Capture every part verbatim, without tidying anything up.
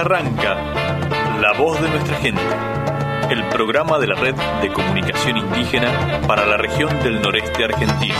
arranca La Voz de Nuestra Gente, el programa de la Red de Comunicación Indígena para la región del noreste argentino.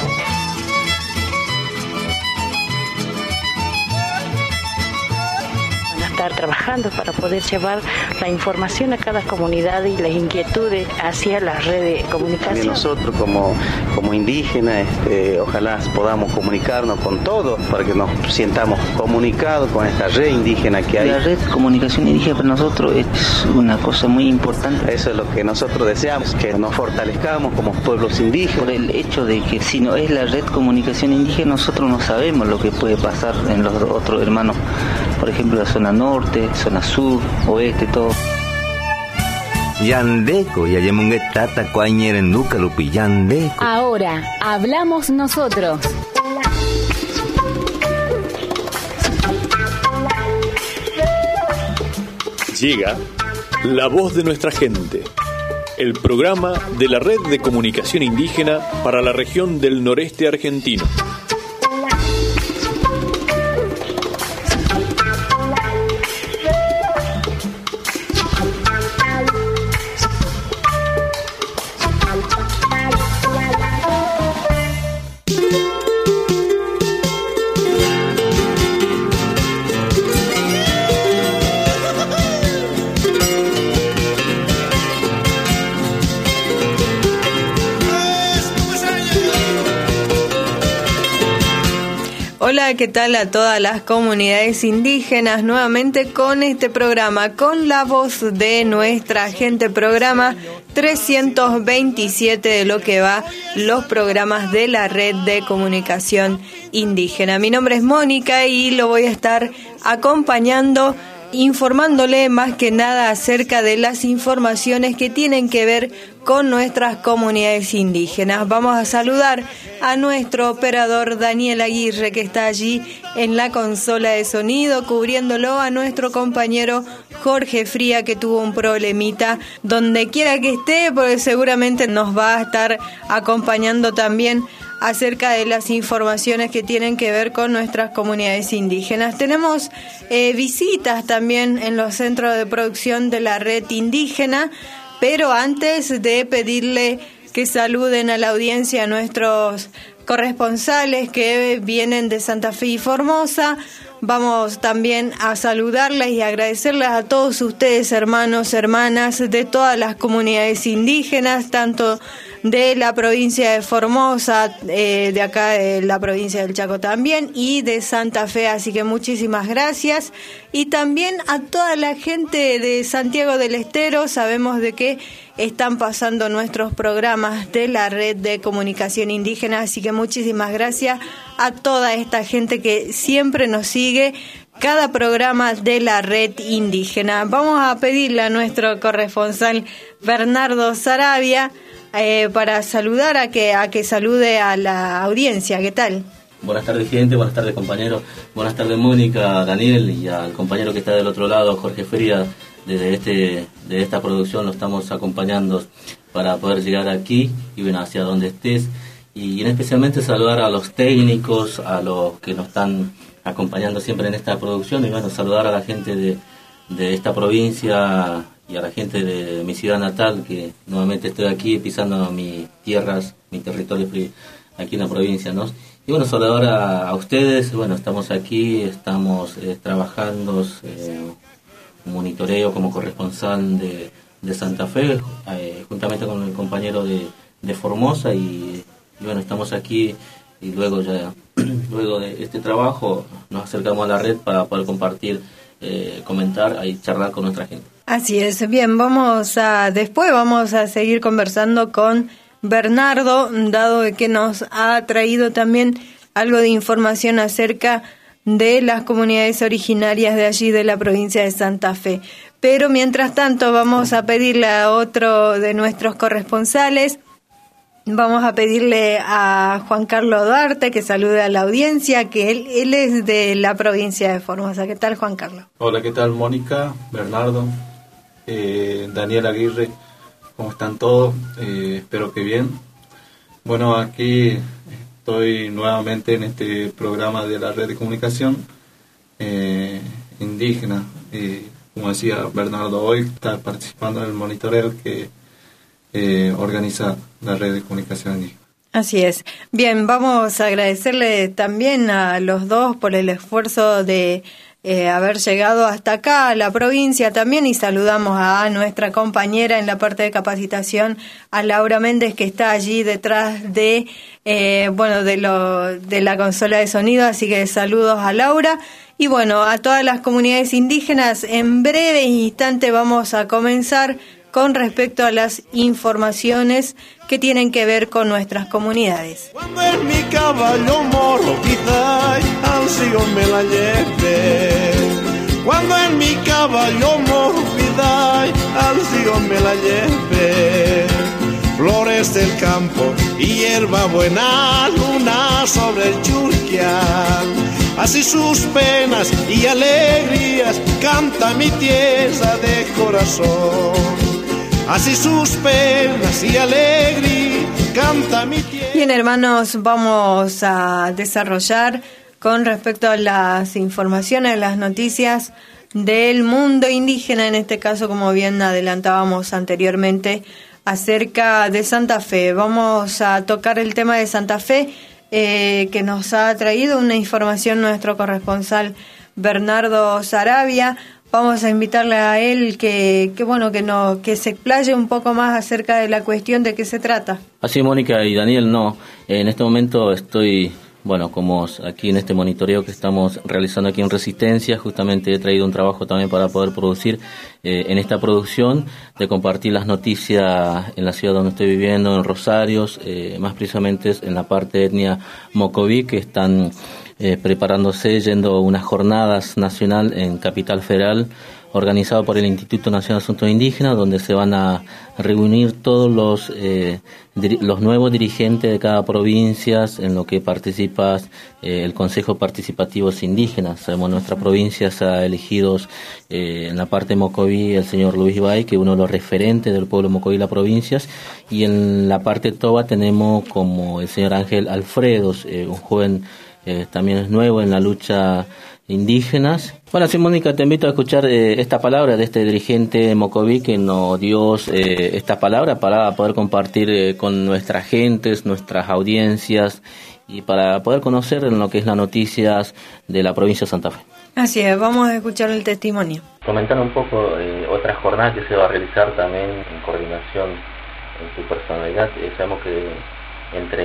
Estar trabajando para poder llevar la información a cada comunidad y las inquietudes hacia la red de comunicación. También nosotros como, como indígenas, este, ojalá podamos comunicarnos con todos para que nos sientamos comunicados con esta red indígena que hay. La red de comunicación indígena para nosotros es una cosa muy importante. Eso es lo que nosotros deseamos, que nos fortalezcamos como pueblos indígenas. Por el hecho de que si no es la red de comunicación indígena, nosotros no sabemos lo que puede pasar en los otros hermanos. Por ejemplo, la zona norte, zona sur, oeste, todo. Yandeco, yayemungue tata cuañeren nuca lupi yandeco. Ahora, hablamos nosotros. Llega La Voz de Nuestra Gente, el programa de la Red de Comunicación Indígena para la región del noreste argentino. Hola, ¿qué tal a todas las comunidades indígenas? Nuevamente con este programa, con la voz de nuestra gente, programa trescientos veintisiete de lo que va los programas de la Red de Comunicación Indígena. Mi nombre es Mónica y lo voy a estar acompañando, informándole más que nada acerca de las informaciones que tienen que ver con nuestras comunidades indígenas. Vamos a saludar a nuestro operador Daniel Aguirre, que está allí en la consola de sonido, cubriéndolo, a nuestro compañero Jorge Fría, que tuvo un problemita donde quiera que esté, porque seguramente nos va a estar acompañando también acerca de las informaciones que tienen que ver con nuestras comunidades indígenas. Tenemos eh, visitas también en los centros de producción de la red indígena, pero antes de pedirle que saluden a la audiencia a nuestros corresponsales que vienen de Santa Fe y Formosa, vamos también a saludarles y agradecerles a todos ustedes, hermanos, hermanas de todas las comunidades indígenas, tanto de la provincia de Formosa, eh, de acá de la provincia del Chaco también, y de Santa Fe, así que muchísimas gracias. Y también a toda la gente de Santiago del Estero, sabemos de que están pasando nuestros programas de la Red de Comunicación Indígena, así que muchísimas gracias a toda esta gente que siempre nos sigue cada programa de la red indígena. Vamos a pedirle a nuestro corresponsal Bernardo Saravia Eh, para saludar a que a que salude a la audiencia. ¿Qué tal? Buenas tardes, gente, buenas tardes, compañeros, buenas tardes, Mónica, Daniel, y al compañero que está del otro lado, Jorge Feria. Desde este de esta producción lo estamos acompañando para poder llegar aquí y bueno, hacia donde estés, y en especialmente saludar a los técnicos, a los que nos están acompañando siempre en esta producción, y bueno, saludar a la gente de, de esta provincia y a la gente de mi ciudad natal, que nuevamente estoy aquí pisando mis tierras, mi territorio aquí en la provincia, ¿no? Y bueno, saludar a, a ustedes. Bueno, estamos aquí, estamos eh, trabajando, eh, monitoreo como corresponsal de, de Santa Fe, eh, juntamente con el compañero de, de Formosa, y, y bueno, estamos aquí, y luego ya, luego de este trabajo, nos acercamos a la red para poder compartir, eh, comentar y charlar con nuestra gente. Así es. Bien, vamos a después vamos a seguir conversando con Bernardo, dado que nos ha traído también algo de información acerca de las comunidades originarias de allí de la provincia de Santa Fe. Pero mientras tanto vamos a pedirle a otro de nuestros corresponsales, vamos a pedirle a Juan Carlos Duarte que salude a la audiencia, que él, él es de la provincia de Formosa. ¿Qué tal, Juan Carlos? Hola, ¿qué tal, Mónica, Bernardo, eh, Daniel Aguirre? ¿Cómo están todos? Eh, espero que bien. Bueno, aquí estoy nuevamente en este programa de la red de comunicación eh, indígena. Eh, como decía Bernardo hoy, estar participando en el monitoreo que eh, organiza la red de comunicación indígena. Así es. Bien, vamos a agradecerle también a los dos por el esfuerzo de eh, haber llegado hasta acá, a la provincia también, y saludamos a nuestra compañera en la parte de capacitación, a Laura Méndez, que está allí detrás de, eh, bueno, de, lo, de la consola de sonido, así que saludos a Laura. Y bueno, a todas las comunidades indígenas, en breve instante vamos a comenzar con respecto a las informaciones que tienen que ver con nuestras comunidades. Cuando en mi caballo morro quizás al ciego me la lleve. Cuando en mi caballo morro quizás al ciego me la lleve. Flores del campo y hierba buena, luna sobre el Churquián. Así sus penas y alegrías canta mi tierra de corazón. Así sus penas y alegría canta mi tierra. Bien, hermanos, vamos a desarrollar con respecto a las informaciones, las noticias del mundo indígena, en este caso, como bien adelantábamos anteriormente, acerca de Santa Fe. Vamos a tocar el tema de Santa Fe, eh, que nos ha traído una información nuestro corresponsal Bernardo Saravia. Vamos a invitarle a él que, que bueno que no que se explaye un poco más acerca de la cuestión de qué se trata. Así, Mónica y Daniel, no. En este momento estoy, bueno, como aquí en este monitoreo que estamos realizando aquí en Resistencia, justamente he traído un trabajo también para poder producir eh, en esta producción, de compartir las noticias en la ciudad donde estoy viviendo, en Rosarios, eh, más precisamente en la parte de etnia Mocoví, que están Eh, preparándose, yendo a unas jornadas nacional en Capital Federal, organizado por el Instituto Nacional de Asuntos Indígenas, donde se van a reunir todos los eh, dir- los nuevos dirigentes de cada provincia, en lo que participa eh, el Consejo Participativos Indígenas. Sabemos, en nuestra provincia se ha elegido eh, en la parte de Mocoví el señor Luis Bay, que es uno de los referentes del pueblo Mocoví y las provincias, y en la parte Toba tenemos como el señor Ángel Alfredos, eh, un joven Eh, también es nuevo en la lucha indígenas. Bueno, sí, Mónica, te invito a escuchar eh, esta palabra de este dirigente Mocoví que nos dio eh, esta palabra para poder compartir eh, con nuestras gentes, nuestras audiencias, y para poder conocer en lo que es las noticias de la provincia de Santa Fe. Así es, vamos a escuchar el testimonio. Comentar un poco eh, otra jornada que se va a realizar también en coordinación en su personalidad. Eh, sabemos que entre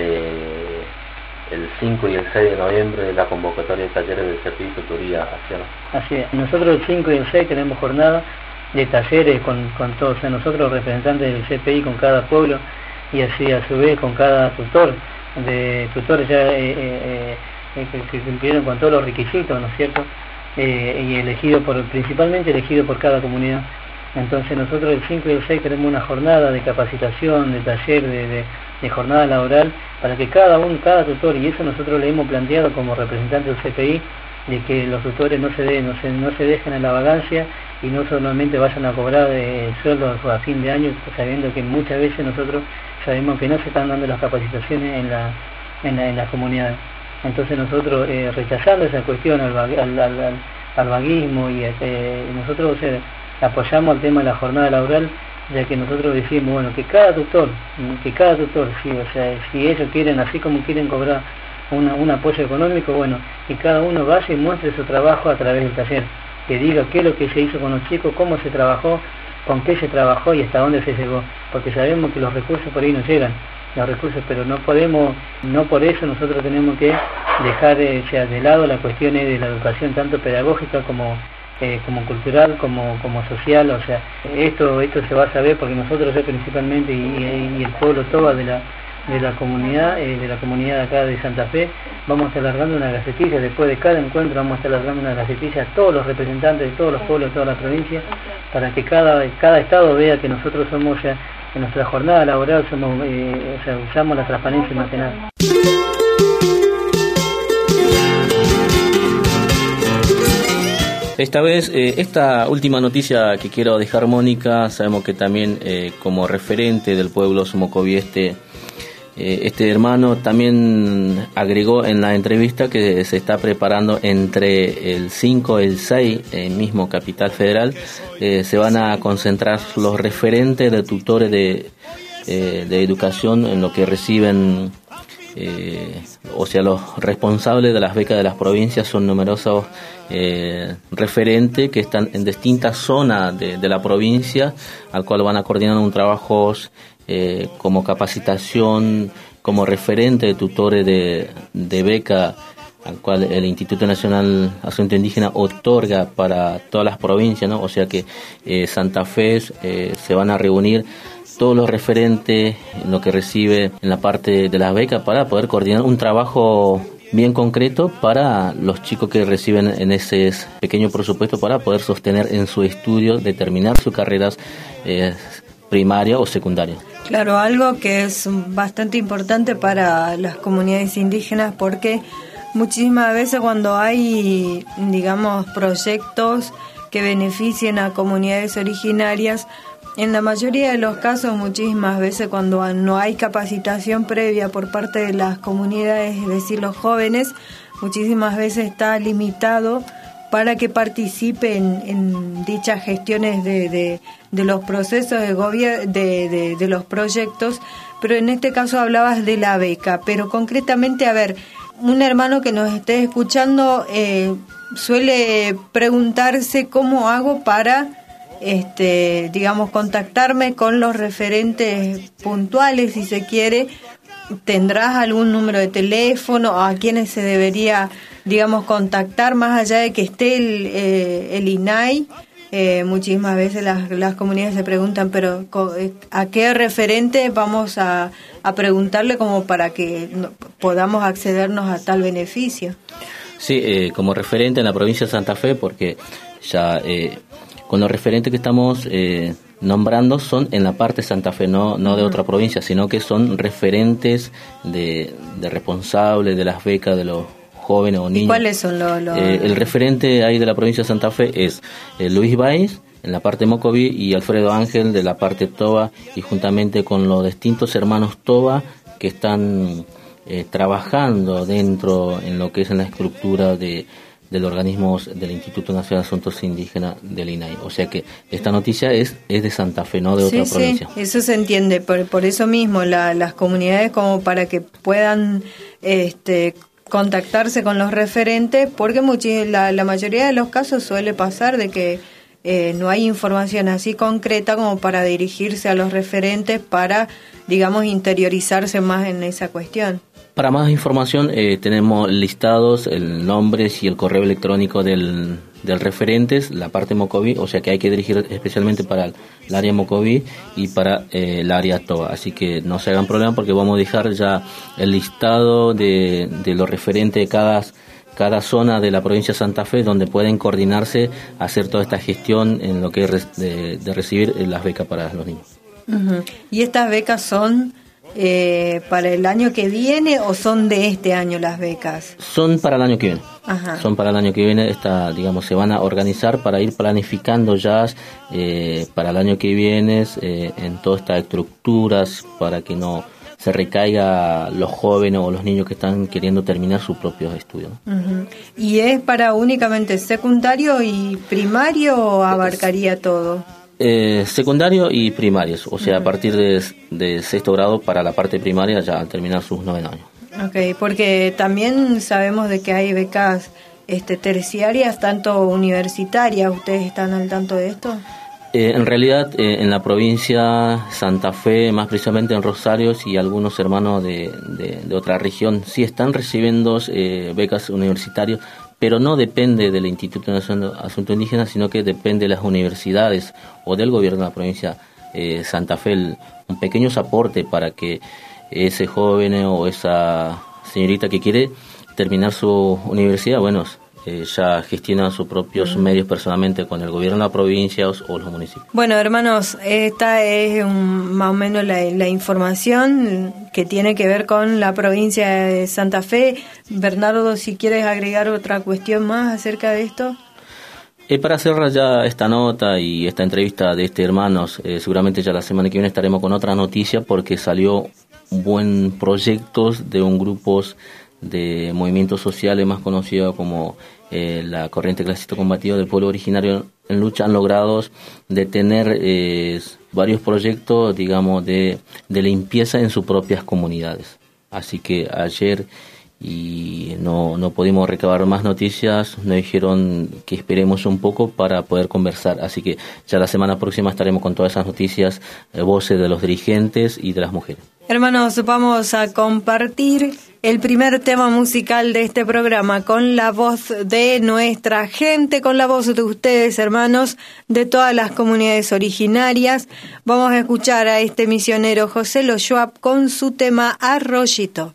el cinco y el seis de noviembre la convocatoria de talleres de servicio, tutoría, acción. Así es, nosotros el cinco y el seis tenemos jornada de talleres con, con todos, o sea, nosotros representantes del C P I con cada pueblo, y así a su vez con cada tutor, de tutores ya eh, eh, eh, que, que cumplieron con todos los requisitos, ¿no es cierto? Eh, y elegido por, principalmente elegido por cada comunidad. Entonces nosotros el cinco y el seis tenemos una jornada de capacitación, de taller, de, de, de jornada laboral, para que cada uno, cada tutor, y eso nosotros le hemos planteado como representantes del C P I, de que los tutores no se, de, no se, no se dejen en la vagancia y no solamente vayan a cobrar eh, sueldos a fin de año, sabiendo que muchas veces nosotros sabemos que no se están dando las capacitaciones en la en, la, en las comunidades. Entonces nosotros eh, rechazando esa cuestión al, al, al, al, al vaguismo, y eh, nosotros o sea, apoyamos el tema de la jornada laboral, ya que nosotros decimos, bueno, que cada tutor, que cada tutor, sí, o sea, si ellos quieren, así como quieren cobrar una, un apoyo económico, bueno, que cada uno vaya y muestre su trabajo a través del taller, que diga qué es lo que se hizo con los chicos, cómo se trabajó, con qué se trabajó y hasta dónde se llegó, porque sabemos que los recursos por ahí no llegan, los recursos, pero no podemos, no por eso nosotros tenemos que dejar eh, o sea, de lado las cuestiones de la educación, tanto pedagógica como Eh, como cultural, como como social, o sea, esto esto se va a saber porque nosotros principalmente y, y, y el pueblo Toba de la de la comunidad eh, de la comunidad de acá de Santa Fe, vamos a estar largando una gacetilla, después de cada encuentro vamos a estar largando una gacetilla a todos los representantes de todos los pueblos de toda la provincia, para que cada cada estado vea que nosotros somos, ya en nuestra jornada laboral somos eh, o sea, usamos la transparencia más que nada. Esta vez, eh, esta última noticia que quiero dejar, Mónica, sabemos que también eh, como referente del pueblo Mocoví Este Eh, este hermano también agregó en la entrevista que se está preparando entre el cinco y el seis, el mismo Capital Federal, eh, se van a concentrar los referentes de tutores de, eh, de educación en lo que reciben, eh, o sea, los responsables de las becas de las provincias son numerosos eh, referentes que están en distintas zonas de, de la provincia, al cual van a coordinar un trabajo Eh, como capacitación, como referente de tutores de, de beca, al cual el Instituto Nacional de Asuntos Indígenas otorga para todas las provincias, ¿no? O sea que eh, Santa Fe eh, se van a reunir todos los referentes en lo que recibe en la parte de las becas para poder coordinar un trabajo bien concreto para los chicos que reciben en ese pequeño presupuesto para poder sostener en su estudio, determinar sus carreras eh, primaria o secundaria. Claro, algo que es bastante importante para las comunidades indígenas, porque muchísimas veces cuando hay, digamos, proyectos que beneficien a comunidades originarias, en la mayoría de los casos, muchísimas veces cuando no hay capacitación previa por parte de las comunidades, es decir, los jóvenes, muchísimas veces está limitado para que participen en dichas gestiones de, de, de los procesos de gobierno, de, de, de los proyectos, pero en este caso hablabas de la beca, pero concretamente, a ver, un hermano que nos esté escuchando eh, suele preguntarse cómo hago para, este, digamos, contactarme con los referentes puntuales, si se quiere. ¿Tendrás algún número de teléfono a quienes se debería, digamos, contactar más allá de que esté el, eh, el I N A I? Eh, muchísimas veces las, las comunidades se preguntan, pero ¿a qué referente vamos a, a preguntarle como para que no, podamos accedernos a tal beneficio? Sí, eh, como referente en la provincia de Santa Fe, porque ya eh, con los referentes que estamos eh, nombrando son en la parte de Santa Fe, no, no de otra provincia, sino que son referentes de, de responsables de las becas de los jóvenes o niños. ¿Y cuáles son los...? los... Eh, el referente ahí de la provincia de Santa Fe es eh, Luis Báez, en la parte de Mocoví, y Alfredo Ángel de la parte Toba, y juntamente con los distintos hermanos Toba que están eh, trabajando dentro en lo que es en la estructura de del organismo del Instituto Nacional de Asuntos Indígenas del I N A I. O sea que esta noticia es es de Santa Fe, no de sí, otra provincia. Sí, eso se entiende, por, por eso mismo la, las comunidades, como para que puedan este contactarse con los referentes, porque muchi- la, la mayoría de los casos suele pasar de que eh, no hay información así concreta como para dirigirse a los referentes para, digamos, interiorizarse más en esa cuestión. Para más información eh, tenemos listados el nombre y el correo electrónico del, del referentes, la parte Mocoví, o sea que hay que dirigir especialmente para el área Mocoví y para eh, el área Toba. Así que no se hagan problema porque vamos a dejar ya el listado de, de los referentes de cada, cada zona de la provincia de Santa Fe, donde pueden coordinarse, hacer toda esta gestión en lo que es de, de recibir las becas para los niños. Uh-huh. ¿Y estas becas son eh, para el año que viene o son de este año las becas? Son para el año que viene. Ajá. Son para el año que viene, esta, digamos, se van a organizar para ir planificando ya eh, para el año que viene eh, en todas estas estructuras para que no se recaiga los jóvenes o los niños que están queriendo terminar sus propios estudios. Uh-huh. ¿Y es para únicamente secundario y primario o abarcaría todo? Eh, secundario y primarios, o sea, uh-huh. a partir de, de sexto grado para la parte primaria ya al terminar sus nueve años. Okay, porque también sabemos de que hay becas este, terciarias, tanto universitarias. ¿Ustedes están al tanto de esto? Eh, en realidad, eh, en la provincia Santa Fe, más precisamente en Rosario, y algunos hermanos de, de, de otra región, sí están recibiendo eh, becas universitarias, pero no depende del Instituto Nacional de Asuntos Indígenas, sino que depende de las universidades o del gobierno de la provincia eh, Santa Fe, el, un pequeño aporte para que ese joven o esa señorita que quiere terminar su universidad, bueno, eh, ya gestiona sus propios uh-huh. medios personalmente con el gobierno de la provincia o, o los municipios. Bueno, hermanos, esta es un, más o menos la, la información que tiene que ver con la provincia de Santa Fe. Bernardo, si quieres agregar otra cuestión más acerca de esto. Eh, para cerrar ya esta nota y esta entrevista de este hermanos, eh, seguramente ya la semana que viene estaremos con otra noticia porque salió buen proyectos de un grupos de movimientos sociales más conocidos como eh, la Corriente Clasista Combativa del Pueblo Originario en Lucha, han logrado detener eh, varios proyectos, digamos, de, de limpieza en sus propias comunidades. Así que ayer y no, no pudimos recabar más noticias, nos dijeron que esperemos un poco para poder conversar, así que ya la semana próxima estaremos con todas esas noticias, eh, voces de los dirigentes y de las mujeres. Hermanos, vamos a compartir el primer tema musical de este programa con la voz de nuestra gente, con la voz de ustedes, hermanos, de todas las comunidades originarias. Vamos a escuchar a este misionero José Lo Schwab con su tema Arroyito.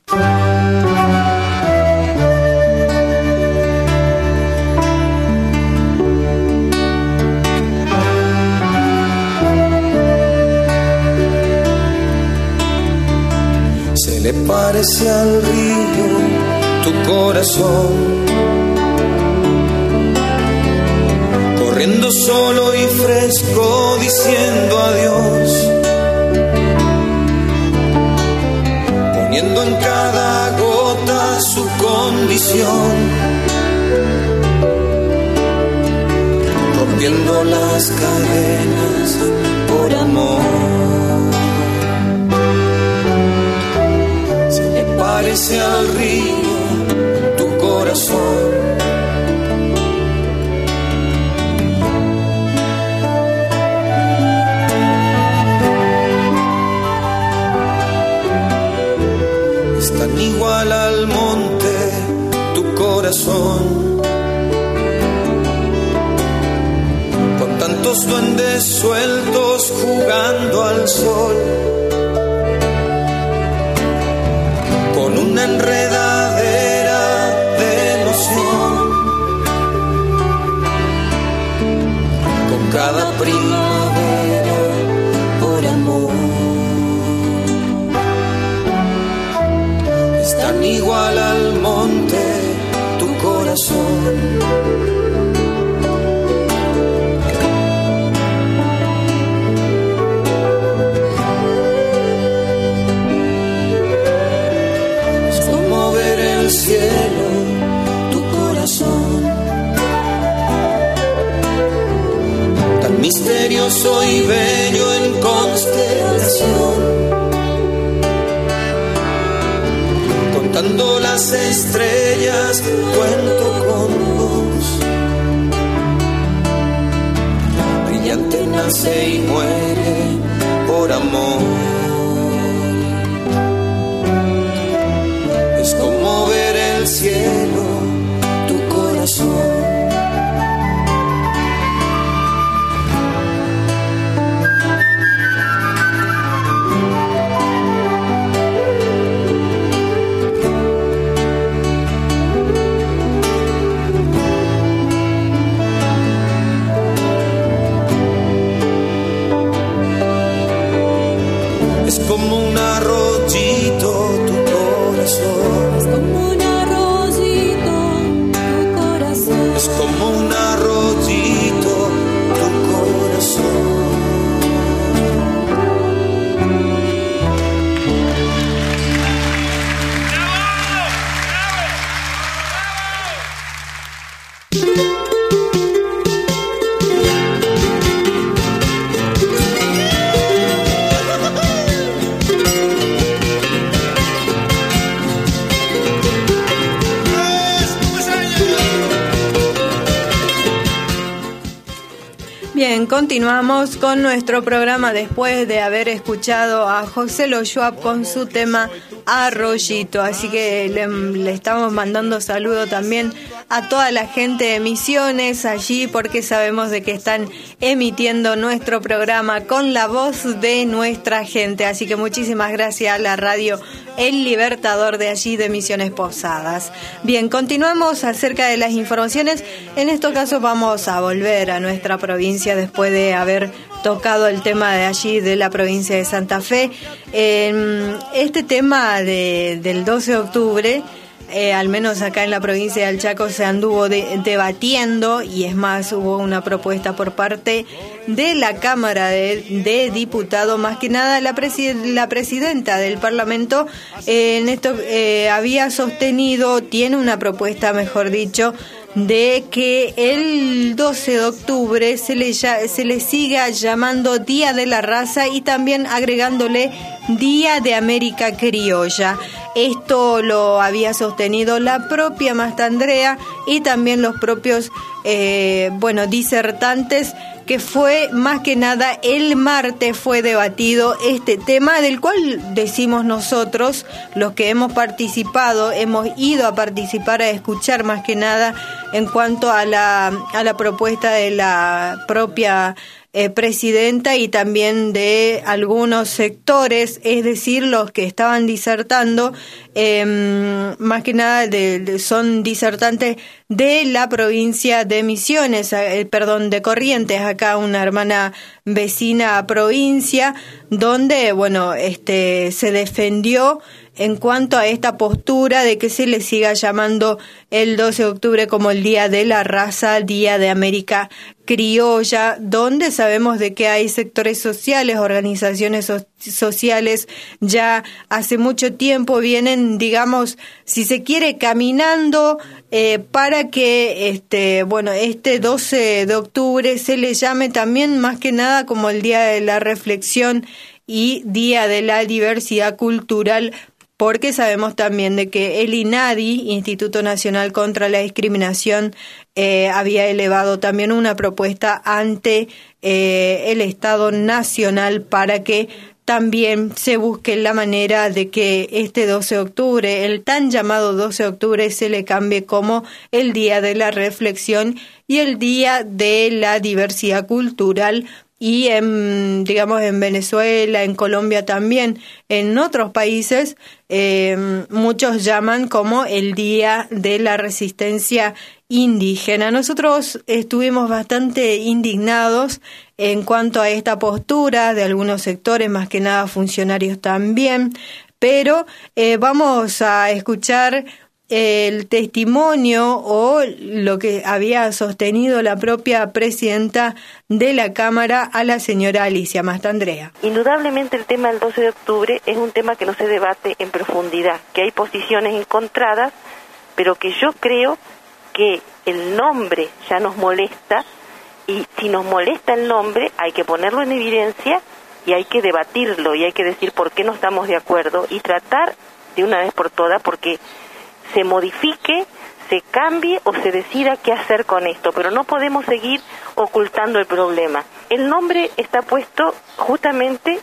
Le parece al río tu corazón, corriendo solo y fresco diciendo adiós, poniendo en cada gota su condición, rompiendo las cadenas por amor. Parece al río tu corazón, es tan igual al monte tu corazón, con tantos duendes sueltos jugando al sol, con una enredadera de ilusión, con cada primavera por amor. Es tan igual al monte tu corazón, cielo, tu corazón, tan misterioso y bello en constelación, contando las estrellas, cuento con vos, brillante nace y muere por amor. Es como ver el cielo, tu corazón. Es como un arroyito, tu corazón. Es como un arroyito, tu corazón. Es como un arroyito, tu corazón. Bien, continuamos con nuestro programa después de haber escuchado a José Lo Schwab con su tema Arroyito. Así que le, le estamos mandando saludo también a toda la gente de Misiones allí, porque sabemos de que están emitiendo nuestro programa con la voz de nuestra gente. Así que muchísimas gracias a la radio El Libertador de allí de Misiones Posadas. Bien, continuamos acerca de las informaciones. En estos casos vamos a volver a nuestra provincia después de haber tocado el tema de allí de la provincia de Santa Fe. Eh, este tema de, del doce de octubre eh, al menos acá en la provincia del Chaco se anduvo de, debatiendo, y es más, hubo una propuesta por parte de la Cámara de, de Diputados, más que nada la, presi- la presidenta del Parlamento eh, en esto eh, había sostenido, tiene una propuesta, mejor dicho, de que el doce de octubre se le, se le siga llamando Día de la Raza y también agregándole Día de América Criolla. Esto lo había sostenido la propia Mastandrea y también los propios eh, bueno, disertantes, que fue más que nada el martes fue debatido este tema, del cual decimos nosotros, los que hemos participado, hemos ido a participar, a escuchar más que nada en cuanto a la, a la propuesta de la propia Eh, presidenta y también de algunos sectores, es decir, los que estaban disertando, eh, más que nada de, de, son disertantes de la provincia de Misiones, eh, perdón, de Corrientes, acá una hermana vecina provincia, donde, bueno, este se defendió en cuanto a esta postura de que se le siga llamando el doce de octubre como el Día de la Raza, Día de América Criolla, donde sabemos de que hay sectores sociales, organizaciones so- sociales, ya hace mucho tiempo vienen, digamos, si se quiere, caminando eh, para que este, bueno, este doce de octubre se le llame también más que nada como el Día de la Reflexión y Día de la Diversidad Cultural, porque sabemos también de que el INADI, Instituto Nacional contra la Discriminación, eh, había elevado también una propuesta ante eh, el Estado Nacional para que también se busque la manera de que este doce de octubre, el tan llamado doce de octubre, se le cambie como el Día de la Reflexión y el Día de la Diversidad Cultural. Y en, digamos, en Venezuela, en Colombia también, en otros países, eh, muchos llaman como el Día de la Resistencia Indígena. Nosotros estuvimos bastante indignados en cuanto a esta postura de algunos sectores, más que nada funcionarios también, pero eh, vamos a escuchar el testimonio o lo que había sostenido la propia presidenta de la Cámara, a la señora Alicia Mastandrea. Indudablemente el tema del doce de octubre es un tema que no se debate en profundidad, que hay posiciones encontradas, pero que yo creo que el nombre ya nos molesta, y si nos molesta el nombre hay que ponerlo en evidencia y hay que debatirlo y hay que decir por qué no estamos de acuerdo y tratar de una vez por todas porque se modifique, se cambie o se decida qué hacer con esto, pero no podemos seguir ocultando el problema. El nombre está puesto justamente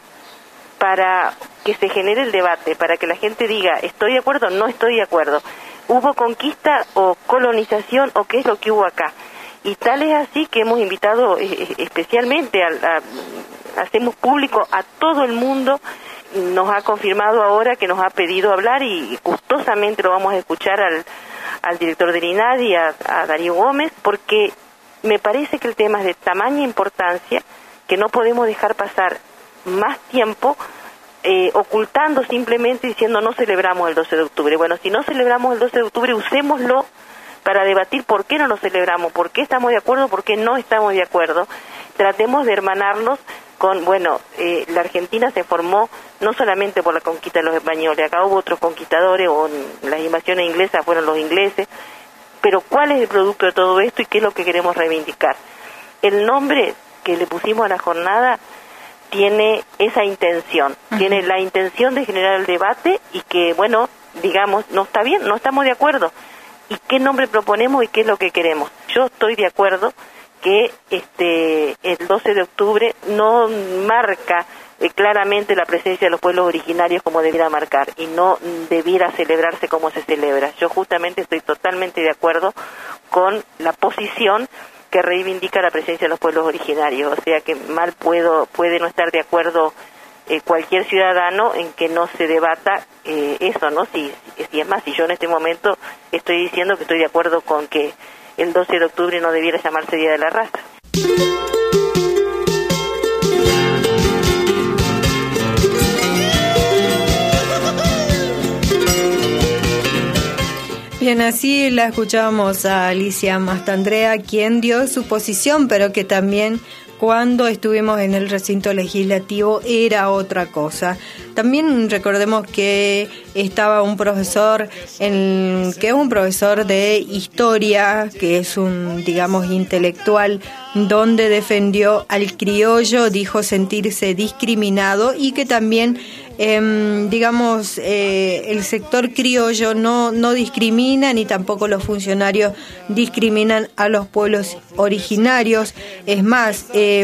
para que se genere el debate, para que la gente diga, ¿estoy de acuerdo o no estoy de acuerdo? ¿Hubo conquista o colonización o qué es lo que hubo acá? Y tal es así que hemos invitado eh, especialmente, a, a, hacemos público a todo el mundo. Nos ha confirmado ahora que nos ha pedido hablar y gustosamente lo vamos a escuchar al, al director del INADI, a, a Darío Gómez, porque me parece que el tema es de tamaña importancia que no podemos dejar pasar más tiempo eh, ocultando simplemente diciendo no celebramos el doce de octubre. Bueno, si no celebramos el doce de octubre, usémoslo para debatir por qué no lo celebramos, por qué estamos de acuerdo, por qué no estamos de acuerdo. Tratemos de hermanarnos con, bueno, eh, la Argentina se formó no solamente por la conquista de los españoles, acá hubo otros conquistadores, o las invasiones inglesas fueron los ingleses, pero ¿cuál es el producto de todo esto y qué es lo que queremos reivindicar? El nombre que le pusimos a la jornada tiene esa intención, uh-huh. tiene la intención de generar el debate y que, bueno, digamos, no está bien, no estamos de acuerdo. ¿Y qué nombre proponemos y qué es lo que queremos? Yo estoy de acuerdo que este el doce de octubre no marca eh, claramente la presencia de los pueblos originarios como debiera marcar y no debiera celebrarse como se celebra. Yo justamente estoy totalmente de acuerdo con la posición que reivindica la presencia de los pueblos originarios, o sea que mal puedo puede no estar de acuerdo eh, cualquier ciudadano en que no se debata eh, eso, ¿no? Si, si es más, si yo en este momento estoy diciendo que estoy de acuerdo con que el doce de octubre no debiera llamarse Día de la Raza. Bien, así la escuchábamos a Alicia Mastandrea, quien dio su posición, pero que también cuando estuvimos en el recinto legislativo era otra cosa. También recordemos que estaba un profesor, en, que es un profesor de historia, que es un, digamos, intelectual, donde defendió al criollo, dijo sentirse discriminado y que también, eh, digamos, eh, el sector criollo no, no discrimina, ni tampoco los funcionarios discriminan a los pueblos originarios. Es más, eh,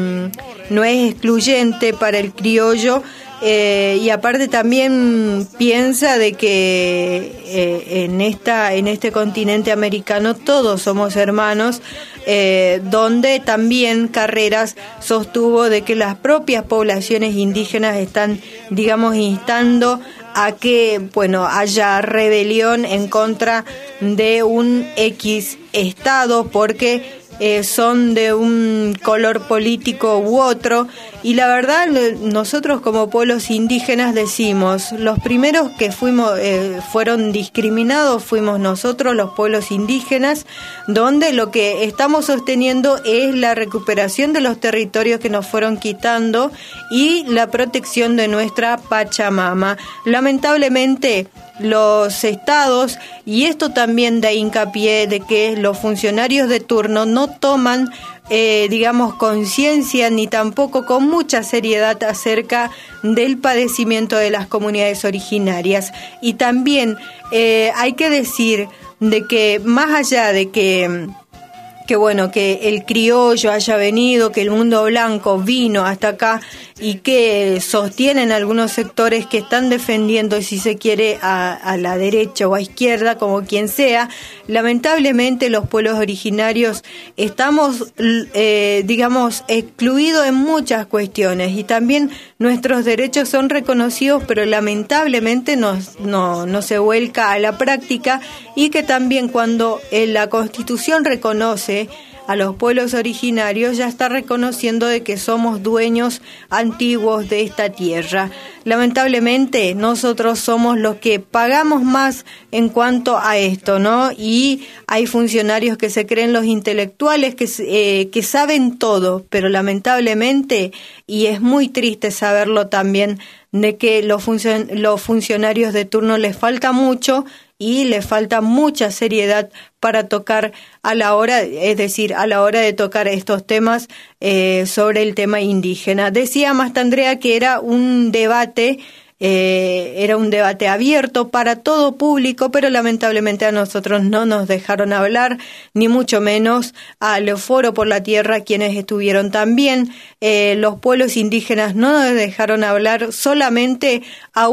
no es excluyente para el criollo. Eh, y aparte también piensa de que eh, en esta en este continente americano todos somos hermanos, eh, donde también Carreras sostuvo de que las propias poblaciones indígenas están, digamos, instando a que, bueno, haya rebelión en contra de un X estado porque Eh, son de un color político u otro, y la verdad nosotros como pueblos indígenas decimos, los primeros que fuimos eh, fueron discriminados fuimos nosotros, los pueblos indígenas, donde lo que estamos sosteniendo es la recuperación de los territorios que nos fueron quitando y la protección de nuestra Pachamama. Lamentablemente los estados, y esto también da hincapié de que los funcionarios de turno no toman, eh, digamos, conciencia ni tampoco con mucha seriedad acerca del padecimiento de las comunidades originarias. Y también eh, hay que decir de que más allá de que que bueno, que el criollo haya venido, que el mundo blanco vino hasta acá y que sostienen algunos sectores que están defendiendo, si se quiere, a, a la derecha o a izquierda, como quien sea, lamentablemente los pueblos originarios estamos, eh, digamos, excluidos en muchas cuestiones y también nuestros derechos son reconocidos, pero lamentablemente no, no, no se vuelca a la práctica, y que también cuando eh, la Constitución reconoce a los pueblos originarios, ya está reconociendo de que somos dueños antiguos de esta tierra. Lamentablemente nosotros somos los que pagamos más en cuanto a esto, ¿no? Y hay funcionarios que se creen los intelectuales, que, eh, que saben todo, pero lamentablemente, y es muy triste saberlo también, de que los, funcion- los funcionarios de turno les falta mucho y les falta mucha seriedad para tocar a la hora, es decir, a la hora de tocar estos temas eh, sobre el tema indígena. Decía Mastandrea que era un debate, eh, era un debate abierto para todo público, pero lamentablemente a nosotros no nos dejaron hablar, ni mucho menos al Foro por la Tierra, quienes estuvieron también. Eh, los pueblos indígenas no nos dejaron hablar, solamente a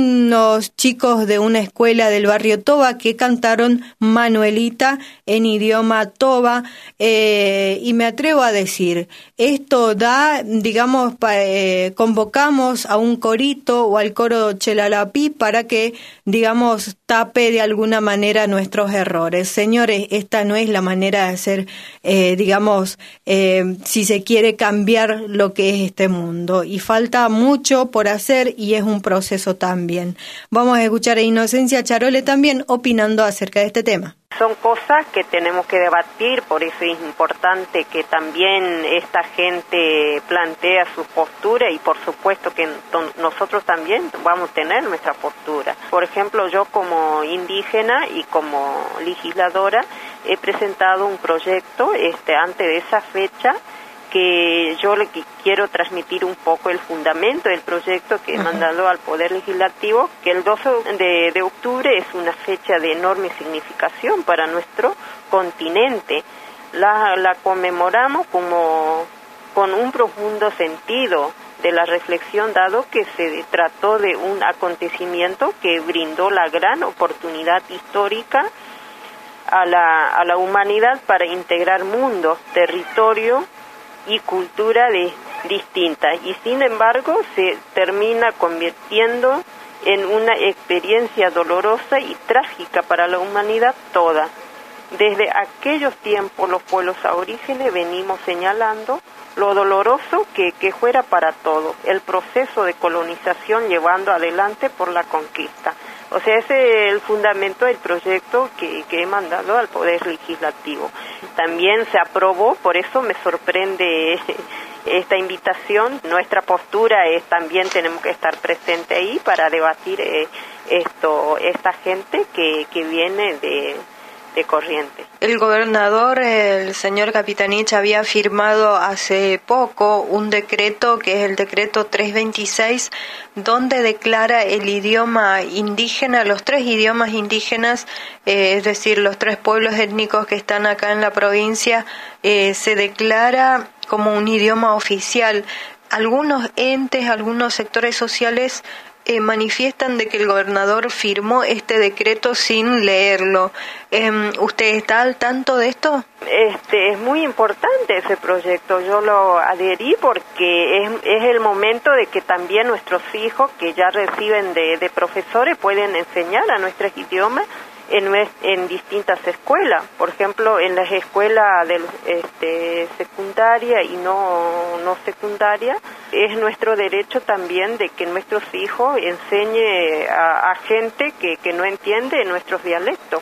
unos chicos de una escuela del barrio Toba que cantaron Manuelita en idioma Toba, eh, y me atrevo a decir, esto da, digamos, pa, eh, convocamos a un corito o al coro Chelalapí para que, digamos, tape de alguna manera nuestros errores. Señores, esta no es la manera de hacer, eh, digamos, eh, si se quiere cambiar lo que es este mundo, y falta mucho por hacer y es un proceso también. Vamos a escuchar a Inocencia Charole también opinando acerca de este tema. Son cosas que tenemos que debatir, por eso es importante que también esta gente plantea su postura, y por supuesto que nosotros también vamos a tener nuestra postura. Por ejemplo, yo como indígena y como legisladora he presentado un proyecto este antes de esa fecha, que yo le quiero transmitir un poco el fundamento del proyecto que he mandado al Poder Legislativo, que el doce de octubre es una fecha de enorme significación para nuestro continente. La, la conmemoramos como con un profundo sentido de la reflexión, dado que se trató de un acontecimiento que brindó la gran oportunidad histórica a la, a la humanidad para integrar mundo, territorio y cultura de, distintas, y sin embargo se termina convirtiendo en una experiencia dolorosa y trágica para la humanidad toda. Desde aquellos tiempos los pueblos aborígenes venimos señalando lo doloroso que, que fuera para todos el proceso de colonización llevando adelante por la conquista. O sea, ese es el fundamento del proyecto que, que he mandado al Poder Legislativo. También se aprobó, por eso me sorprende esta invitación. Nuestra postura es también tenemos que estar presente ahí para debatir eh, esto, esta gente que, que viene de, de Corrientes. El gobernador, el señor Capitanich, había firmado hace poco un decreto que es el decreto trescientos veintiséis, donde declara el idioma indígena, los tres idiomas indígenas, eh, es decir, los tres pueblos étnicos que están acá en la provincia, eh, se declara como un idioma oficial. Algunos entes, algunos sectores sociales Eh, manifiestan de que el gobernador firmó este decreto sin leerlo. Eh, ¿Usted está al tanto de esto? Este, es muy importante ese proyecto. Yo lo adherí porque es, es el momento de que también nuestros hijos que ya reciben de, de profesores pueden enseñar a nuestros idiomas en, en distintas escuelas. Por ejemplo, en las escuelas de este, secundaria y no, no secundaria, es nuestro derecho también de que nuestros hijos enseñe a, a gente que, que no entiende nuestros dialectos.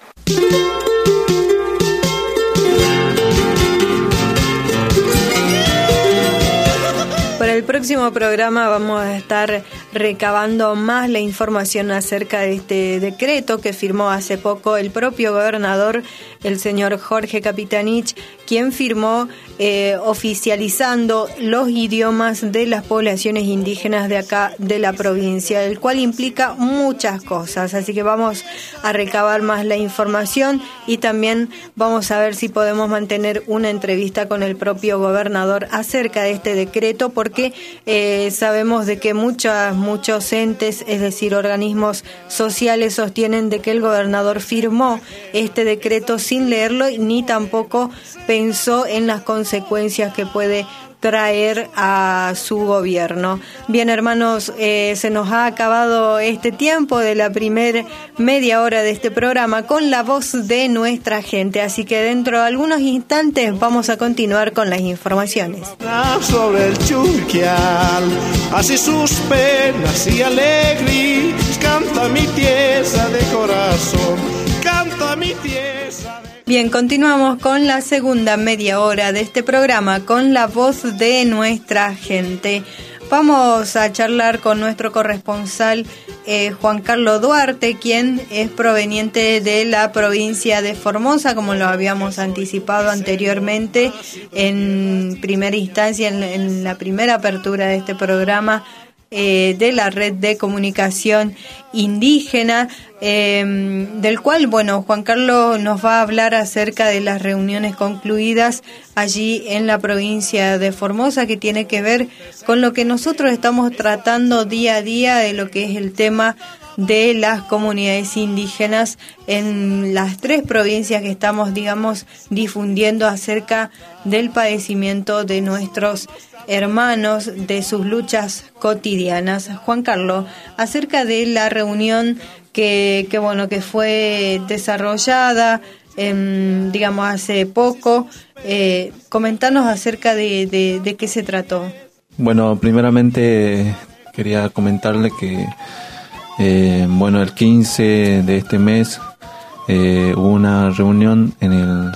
Para el próximo programa vamos a estar recabando más la información acerca de este decreto que firmó hace poco el propio gobernador, el señor Jorge Capitanich, quien firmó eh, oficializando los idiomas de las poblaciones indígenas de acá de la provincia, el cual implica muchas cosas. Así que vamos a recabar más la información y también vamos a ver si podemos mantener una entrevista con el propio gobernador acerca de este decreto, porque eh, sabemos de que muchas, muchos entes, es decir, organismos sociales, sostienen de que el gobernador firmó este decreto sin leerlo ni tampoco pensó en las consecuencias que puede traer a su gobierno. Bien, hermanos, eh, se nos ha acabado este tiempo de la primera media hora de este programa con la voz de nuestra gente, así que dentro de algunos instantes vamos a continuar con las informaciones. Sobre el Churquial, así sus penas y alegrías, canta mi tiesa de corazón, canta mi tiesa de... Bien, continuamos con la segunda media hora de este programa con la voz de nuestra gente. Vamos a charlar con nuestro corresponsal eh, Juan Carlos Duarte, quien es proveniente de la provincia de Formosa, como lo habíamos anticipado anteriormente en primera instancia, en, en la primera apertura de este programa eh, de la red de comunicación indígena, eh, del cual, bueno, Juan Carlos nos va a hablar acerca de las reuniones concluidas allí en la provincia de Formosa, que tiene que ver con lo que nosotros estamos tratando día a día de lo que es el tema de las comunidades indígenas en las tres provincias que estamos, digamos, difundiendo acerca del padecimiento de nuestros hermanos, de sus luchas cotidianas. Juan Carlos, acerca de la reunión que, que bueno, que fue desarrollada, eh, digamos, hace poco, eh, comentanos acerca de, de, de qué se trató. Bueno, primeramente quería comentarle que Eh, bueno, el quince de este mes eh, hubo una reunión en el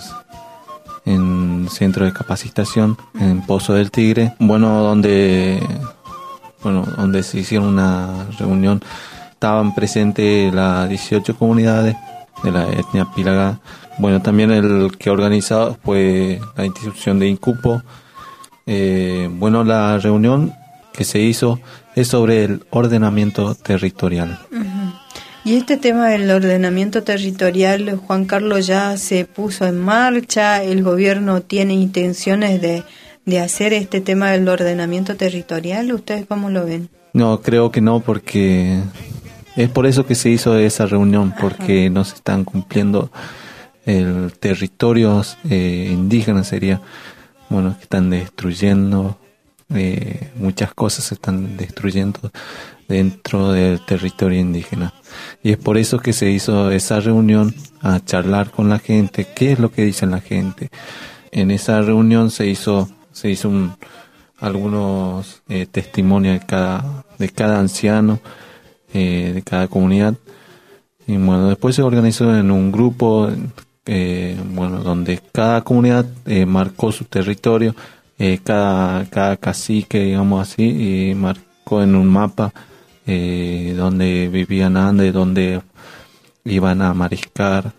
en centro de capacitación en Pozo del Tigre, bueno, donde bueno donde se hicieron una reunión. Estaban presentes las dieciocho comunidades de la etnia Pilagá. Bueno, también el que organizó fue la institución de INCUPO. Eh, bueno, la reunión que se hizo es sobre el ordenamiento territorial. Uh-huh. Y este tema del ordenamiento territorial, Juan Carlos, ya se puso en marcha. ¿El gobierno tiene intenciones de, de hacer este tema del ordenamiento territorial? ¿Ustedes cómo lo ven? No, creo que no, porque es por eso que se hizo esa reunión, porque Ajá. no se están cumpliendo el territorios eh, indígenas, sería, bueno, que están destruyendo. Eh, muchas cosas se están destruyendo dentro del territorio indígena, y es por eso que se hizo esa reunión, a charlar con la gente, qué es lo que dice la gente. En esa reunión se hizo se hizo un, algunos eh, testimonios de cada de cada anciano, eh, de cada comunidad, Y bueno, después se organizó en un grupo, eh, bueno, donde cada comunidad eh, marcó su territorio, eh, cada, cada cacique, digamos así, y marcó en un mapa eh, donde vivían antes, donde iban a mariscar.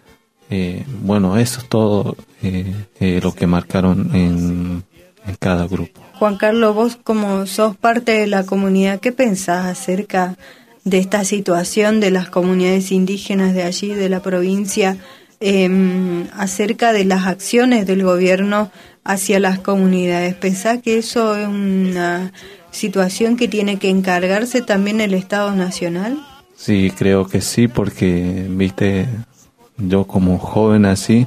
Eh, bueno, eso es todo eh, eh, lo que marcaron en, en cada grupo. Juan Carlos, vos como sos parte de la comunidad, ¿qué pensás acerca de esta situación de las comunidades indígenas de allí, de la provincia, eh, acerca de las acciones del gobierno hacia las comunidades? ¿Pensás que eso es una situación que tiene que encargarse también el Estado Nacional? Sí, creo que sí, porque, viste, yo como joven así,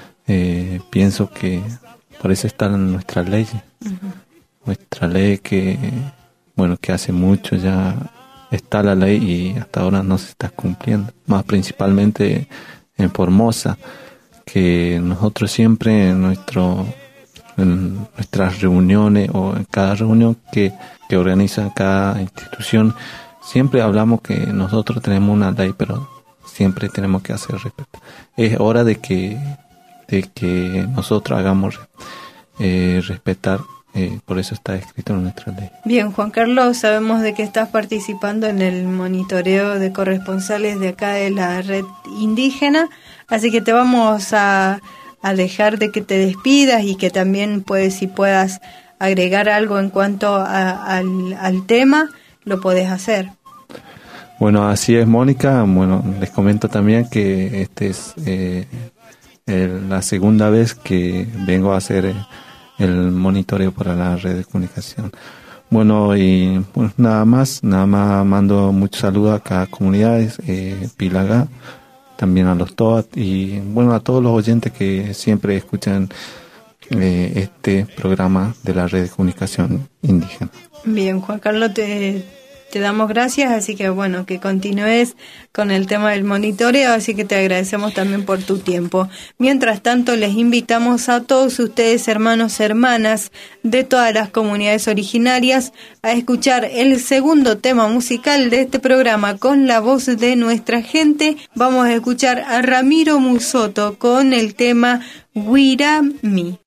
eh, pienso que por eso están nuestras leyes. Uh-huh. Nuestra ley que, bueno, que hace mucho ya está la ley y hasta ahora no se está cumpliendo. Más principalmente en Formosa, que nosotros siempre en, nuestro, en nuestras reuniones o en cada reunión que, que organiza cada institución, siempre hablamos que nosotros tenemos una ley, pero siempre tenemos que hacer respeto. Es hora de que, de que nosotros hagamos eh, respetar. Eh, por eso está escrito en nuestra ley. Bien, Juan Carlos, sabemos de que estás participando en el monitoreo de corresponsales de acá de la red indígena, así que te vamos a, a dejar de que te despidas y que también puedes, si puedas agregar algo en cuanto a, al, al tema, lo podés hacer. Bueno, así es, Mónica. Bueno, les comento también que este es eh, el, la segunda vez que vengo a hacer eh, el monitoreo para la red de comunicación. Bueno, y pues nada más, nada más mando muchos saludos a cada comunidad, eh, Pilagá, también a los Toat y bueno, a todos los oyentes que siempre escuchan eh, este programa de la red de comunicación indígena. Bien, Juan Carlos, te... Te damos gracias, así que bueno, que continúes con el tema del monitoreo, así que te agradecemos también por tu tiempo. Mientras tanto, les invitamos a todos ustedes, hermanos, hermanas de todas las comunidades originarias, a escuchar el segundo tema musical de este programa con la voz de nuestra gente. Vamos a escuchar a Ramiro Musoto con el tema Huirami.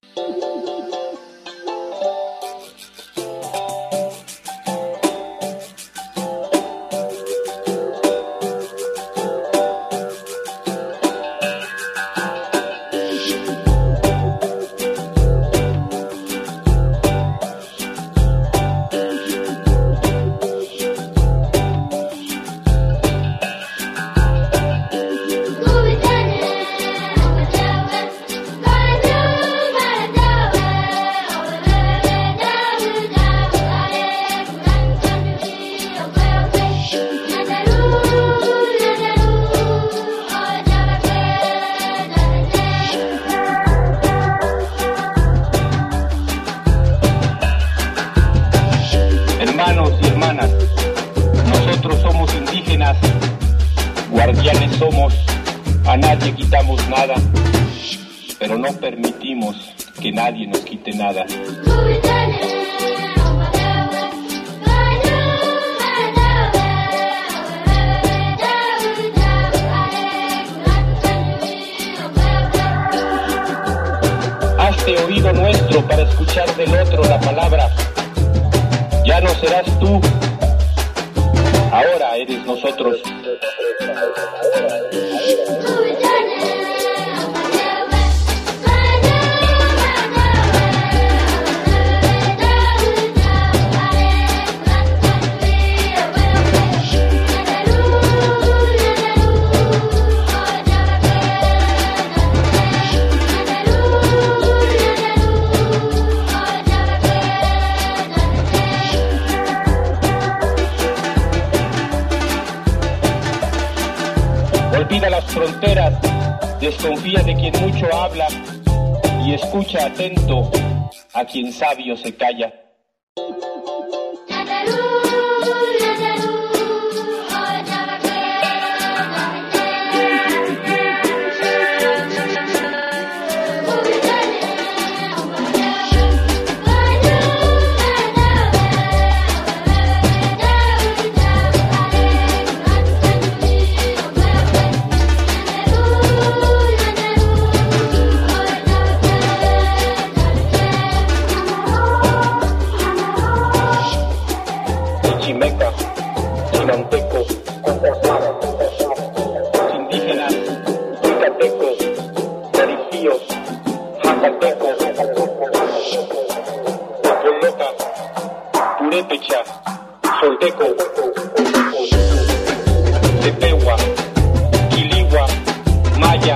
Guardianes somos, a nadie quitamos nada, pero no permitimos que nadie nos quite nada. Hazte oído nuestro para escuchar del otro la palabra. Ya no serás tú, ahora eres nosotros. Olvida las fronteras, desconfía de quien mucho habla y escucha atento a quien sabio se calla. indígenas, yucatecos, tarifíos, jacatecos, apoloca, purépecha, solteco, tepehuá, quiligua, maya,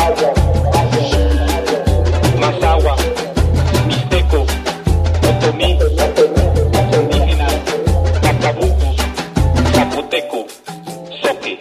mazahua, mixteco, otomí, indígenas, macabucos, zapoteco, soque.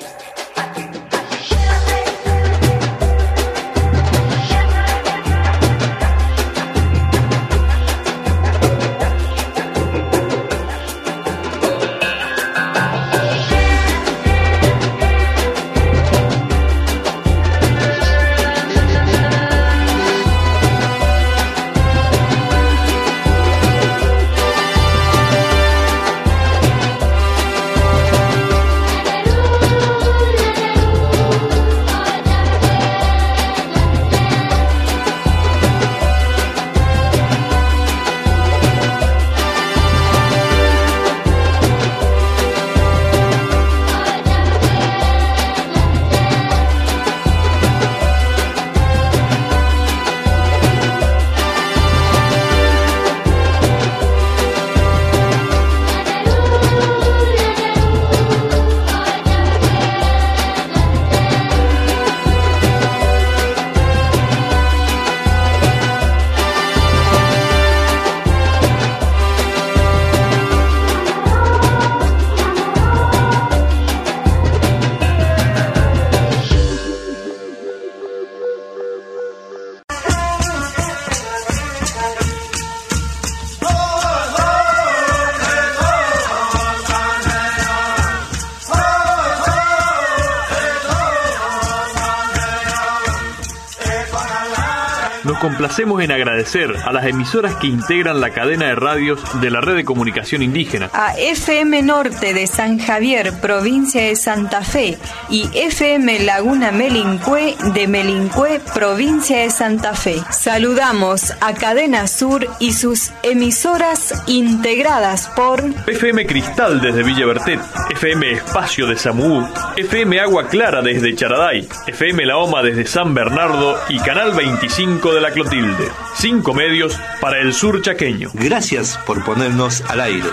Nos complacemos en agradecer a las emisoras que integran la cadena de radios de la Red de Comunicación Indígena. A F M Norte de San Javier, provincia de Santa Fe, y F M Laguna Melincué de Melincué, provincia de Santa Fe. Saludamos a Cadena Sur y sus emisoras integradas por F M Cristal desde Villa Bertet, F M Espacio de Samuú, F M Agua Clara desde Charaday, F M La Oma desde San Bernardo y Canal veinticinco de la Clotilde. Cinco medios para el sur chaqueño. Gracias por ponernos al aire.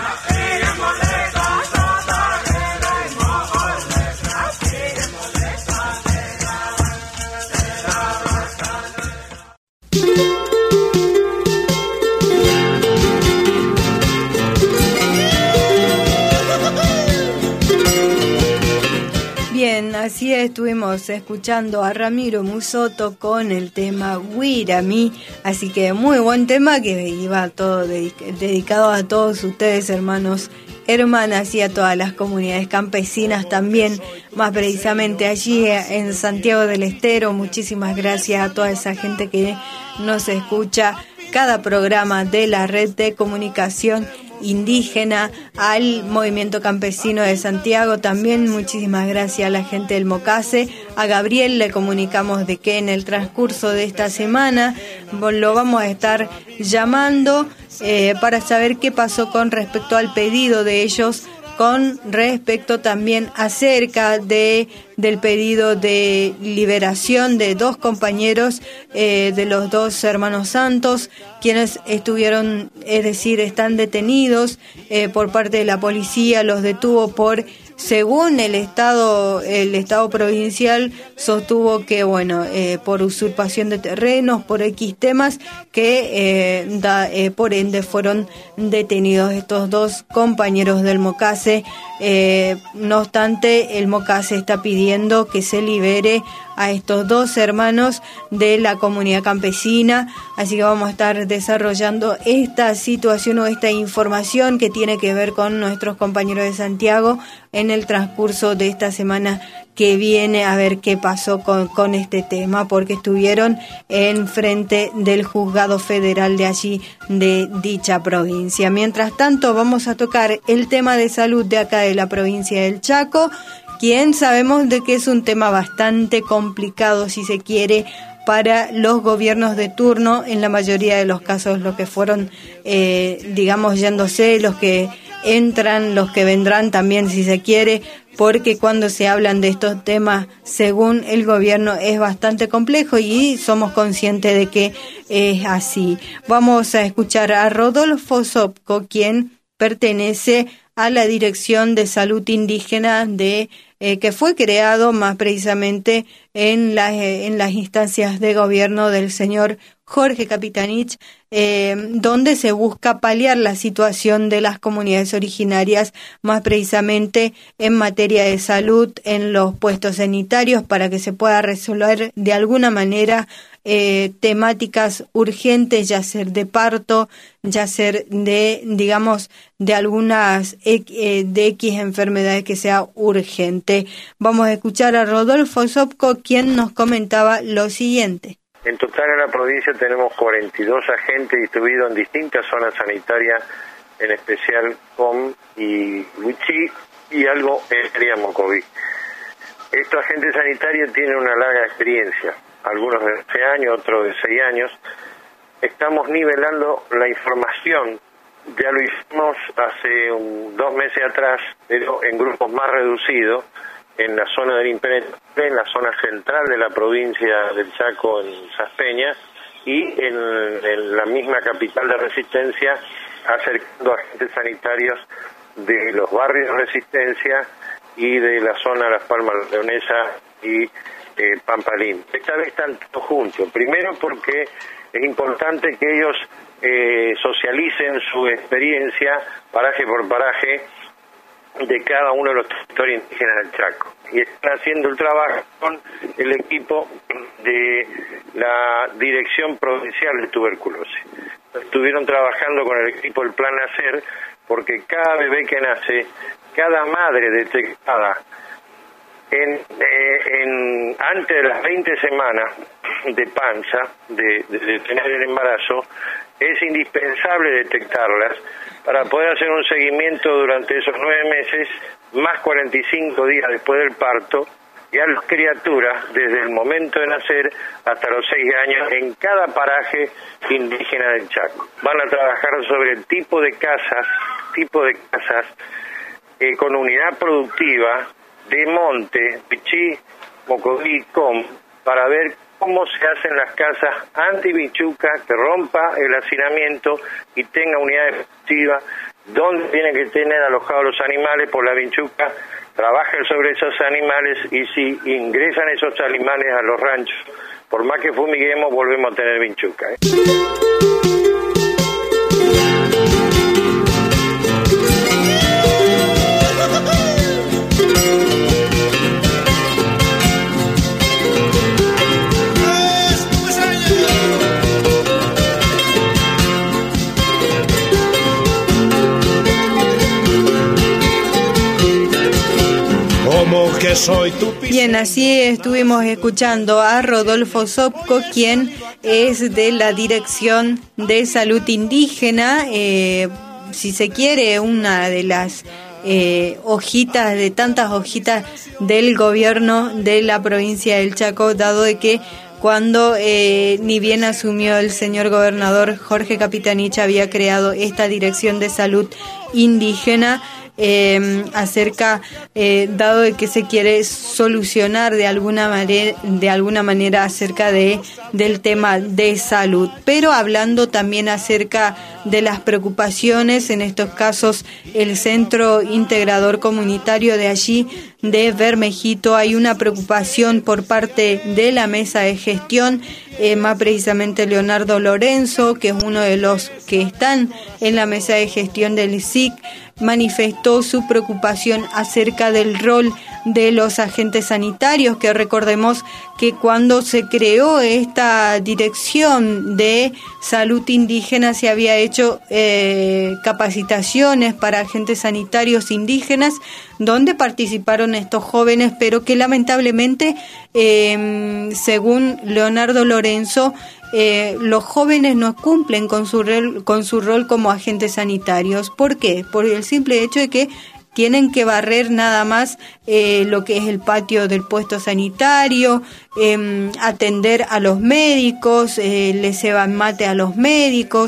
Bien, así estuvimos escuchando a Ramiro Musoto con el tema Guirami, así que muy buen tema que iba todo dedic- dedicado a todos ustedes, hermanos, hermanas, y a todas las comunidades campesinas también, más precisamente allí en Santiago del Estero. Muchísimas gracias a toda esa gente que nos escucha cada programa de la Red de Comunicación Indígena, al Movimiento Campesino de Santiago también. Muchísimas gracias a la gente del Mocase. A Gabriel le comunicamos de que en el transcurso de esta semana lo vamos a estar llamando eh, para saber qué pasó con respecto al pedido de ellos, con respecto también acerca de del pedido de liberación de dos compañeros, eh, de los dos hermanos Santos, quienes estuvieron, es decir, están detenidos eh, por parte de la policía. Los detuvo por, según el Estado, el Estado provincial sostuvo que, bueno, eh, por usurpación de terrenos, por X temas, que eh, da, eh, por ende fueron detenidos estos dos compañeros del Mocase. Eh, no obstante, el Mocase está pidiendo que se libere a estos dos hermanos de la comunidad campesina, así que vamos a estar desarrollando esta situación o esta información que tiene que ver con nuestros compañeros de Santiago en el transcurso de esta semana que viene, a ver qué pasó con, con este tema, porque estuvieron en frente del juzgado federal de allí, de dicha provincia. Mientras tanto, vamos a tocar el tema de salud de acá de la provincia del Chaco, quien sabemos de que es un tema bastante complicado, si se quiere, para los gobiernos de turno, en la mayoría de los casos los que fueron, eh, digamos, yéndose, los que entran, los que vendrán también, si se quiere, porque cuando se hablan de estos temas, según el gobierno, es bastante complejo y somos conscientes de que es así. Vamos a escuchar a Rodolfo Sopko, quien pertenece a la Dirección de Salud Indígena de eh, que fue creado más precisamente en las eh, en las instancias de gobierno del señor Jorge Capitanich, eh, donde se busca paliar la situación de las comunidades originarias, más precisamente en materia de salud, en los puestos sanitarios, para que se pueda resolver de alguna manera eh, temáticas urgentes, ya ser de parto, ya ser de, digamos, de algunas eh, de X enfermedades que sea urgente. Vamos a escuchar a Rodolfo Sopko, quien nos comentaba lo siguiente. En total en la provincia tenemos cuarenta y dos agentes distribuidos en distintas zonas sanitarias, en especial C O M y Huichí y algo en área Mocoví. Estos agentes sanitarios tienen una larga experiencia, algunos de doce años, otros de seis años. Estamos nivelando la información, ya lo hicimos hace un, dos meses atrás, pero en grupos más reducidos, en la zona del impenetrable, en la zona central de la provincia del Chaco, en Saspeña, y en, en la misma capital de Resistencia, acercando a agentes sanitarios de los barrios de Resistencia y de la zona de Las Palmas Leonesa y eh, Pampalín. Esta vez están todos juntos, primero porque es importante que ellos eh, socialicen su experiencia, paraje por paraje, de cada uno de los territorios indígenas del Chaco, y están haciendo el trabajo con el equipo de la Dirección Provincial de Tuberculosis. Estuvieron trabajando con el equipo del Plan Nacer, porque cada bebé que nace, cada madre detectada en, eh, en antes de las veinte semanas de panza, de, de, de tener el embarazo, es indispensable detectarlas para poder hacer un seguimiento durante esos nueve meses, más cuarenta y cinco días después del parto, y a las criaturas desde el momento de nacer hasta los seis años en cada paraje indígena del Chaco. Van a trabajar sobre el tipo de casas, tipo de casas eh, con unidad productiva de monte, Pichí, Mocoví, Com, para ver cómo se hacen las casas anti-bichuca, que rompa el hacinamiento y tenga unidades productivas, donde tienen que tener alojados los animales por la bichuca, trabajen sobre esos animales, y si ingresan esos animales a los ranchos, por más que fumiguemos, volvemos a tener bichuca, ¿eh? Que soy tu... Bien, así estuvimos escuchando a Rodolfo Sopko, quien es de la Dirección de Salud Indígena, eh, si se quiere, una de las eh, hojitas, de tantas hojitas del gobierno de la provincia del Chaco, dado de que cuando eh, ni bien asumió el señor gobernador Jorge Capitanich, había creado esta Dirección de Salud Indígena, Eh, acerca, eh, dado de que se quiere solucionar de alguna manera, de alguna manera acerca de del tema de salud, pero hablando también acerca de las preocupaciones, en estos casos el Centro Integrador Comunitario de allí, de Bermejito, hay una preocupación por parte de la mesa de gestión, eh, más precisamente Leonardo Lorenzo, que es uno de los que están en la mesa de gestión del I C I C, manifestó su preocupación acerca del rol de los agentes sanitarios, que recordemos que cuando se creó esta dirección de salud indígena se había hecho eh, capacitaciones para agentes sanitarios indígenas, donde participaron estos jóvenes, pero que lamentablemente, eh, según Leonardo Lorenzo, Eh, los jóvenes no cumplen con su rol, con su rol como agentes sanitarios. ¿Por qué? Por el simple hecho de que tienen que barrer nada más eh, lo que es el patio del puesto sanitario, eh, atender a los médicos, eh, les ceban mate a los médicos,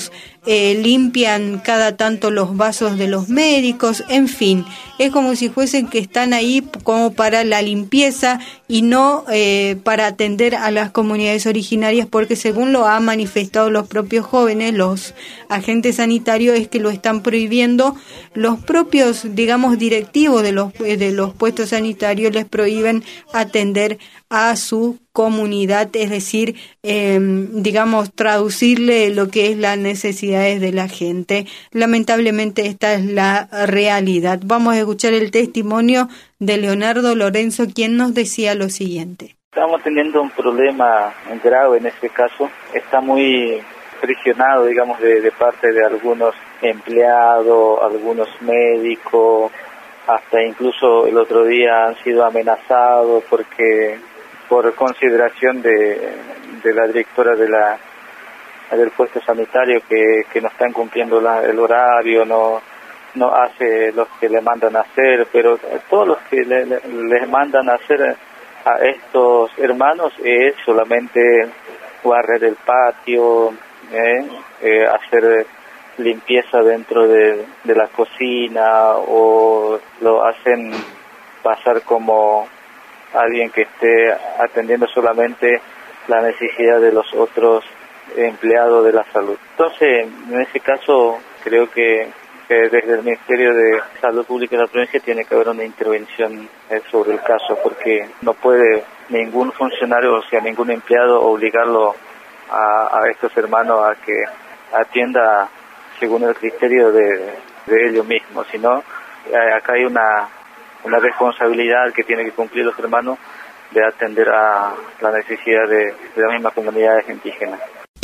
eh, limpian cada tanto los vasos de los médicos, en fin, es como si fuesen que están ahí como para la limpieza y no eh, para atender a las comunidades originarias, porque según lo han manifestado los propios jóvenes, los agentes sanitarios, es que lo están prohibiendo los propios, digamos, directivos de los, de los puestos sanitarios, les prohíben atender a su comunidad, es decir, eh, digamos, traducirle lo que es las necesidades de la gente. Lamentablemente esta es la realidad. Vamos a escuchar el testimonio de Leonardo Lorenzo, quien nos decía lo siguiente. Estamos teniendo un problema grave en este caso. Está muy presionado, digamos, de, de parte de algunos empleados, algunos médicos, hasta incluso el otro día han sido amenazados porque por consideración de, de la directora de la del puesto sanitario que, que no están cumpliendo la, el horario, no no hace lo que le mandan a hacer, pero todos los que le, le, les mandan a hacer a estos hermanos es solamente barrer el patio, eh, eh, hacer limpieza dentro de, de la cocina, o lo hacen pasar como alguien que esté atendiendo solamente la necesidad de los otros empleados de la salud. Entonces, en ese caso, creo que, que desde el Ministerio de Salud Pública de la provincia tiene que haber una intervención eh, sobre el caso, porque no puede ningún funcionario, o sea, ningún empleado obligarlo a, a estos hermanos a que atienda según el criterio de, de ellos mismos, sino eh, acá hay una una responsabilidad que tienen que cumplir los hermanos de atender a la necesidad de, de las mismas comunidades indígenas.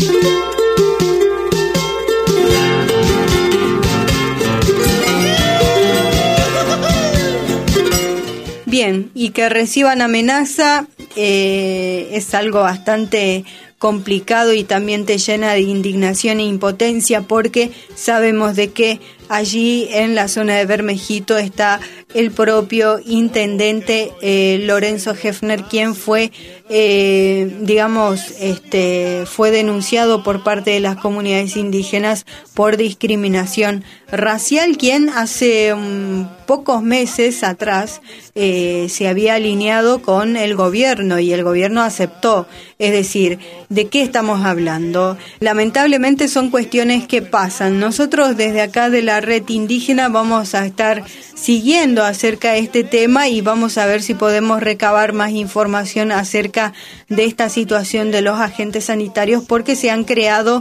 Bien, y que reciban amenaza eh, es algo bastante complicado y también te llena de indignación e impotencia, porque sabemos de que allí en la zona de Bermejito está el propio intendente eh, Lorenzo Hefner, quien fue, eh, digamos, este, fue denunciado por parte de las comunidades indígenas por discriminación racial, quien hace um, pocos meses atrás eh, se había alineado con el gobierno y el gobierno aceptó. Es decir, ¿de qué estamos hablando? Lamentablemente son cuestiones que pasan. Nosotros desde acá de la red indígena vamos a estar siguiendo acerca de este tema y vamos a ver si podemos recabar más información acerca de esta situación de los agentes sanitarios, porque se han creado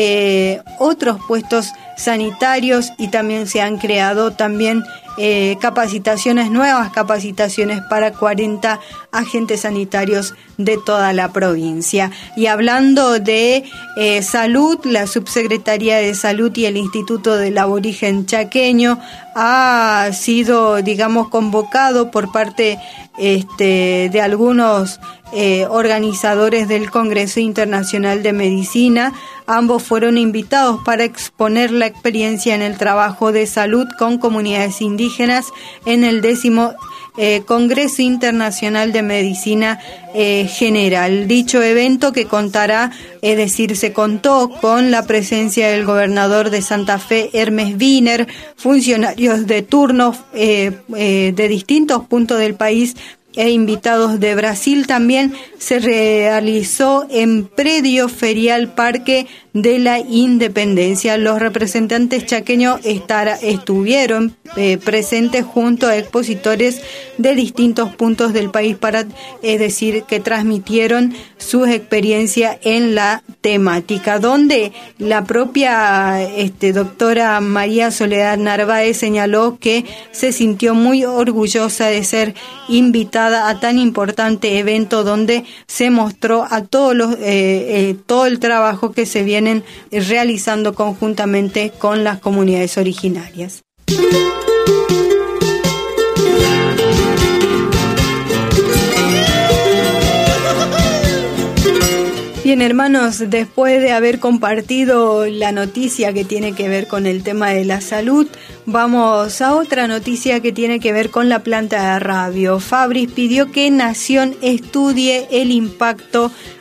eh, otros puestos sanitarios y también se han creado también eh, capacitaciones, nuevas capacitaciones para cuarenta agentes sanitarios de toda la provincia. Y hablando de eh, salud, la Subsecretaría de Salud y el Instituto del Aborigen Chaqueño ha sido, digamos, convocado por parte este, de algunos eh, organizadores del Congreso Internacional de Medicina. Ambos fueron invitados para exponer la experiencia en el trabajo de salud con comunidades indígenas en el décimo eh, Congreso Internacional de Medicina eh, General. Dicho evento, que contará, es decir, se contó con la presencia del gobernador de Santa Fe, Hermes Wiener, funcionarios de turno eh, eh, de distintos puntos del país e invitados de Brasil. También se realizó en predio ferial Parque de la Independencia. Los representantes chaqueños estar, estuvieron eh, presentes junto a expositores de distintos puntos del país para, es decir, que transmitieron su experiencia en la temática, donde la propia este, doctora María Soledad Narváez señaló que se sintió muy orgullosa de ser invitada a tan importante evento, donde se mostró a todos los eh, eh, todo el trabajo que se vienen realizando conjuntamente con las comunidades originarias. Bien, hermanos, después de haber compartido la noticia que tiene que ver con el tema de la salud, vamos a otra noticia que tiene que ver con la planta de radio. Fabris pidió que Nación estudie el impacto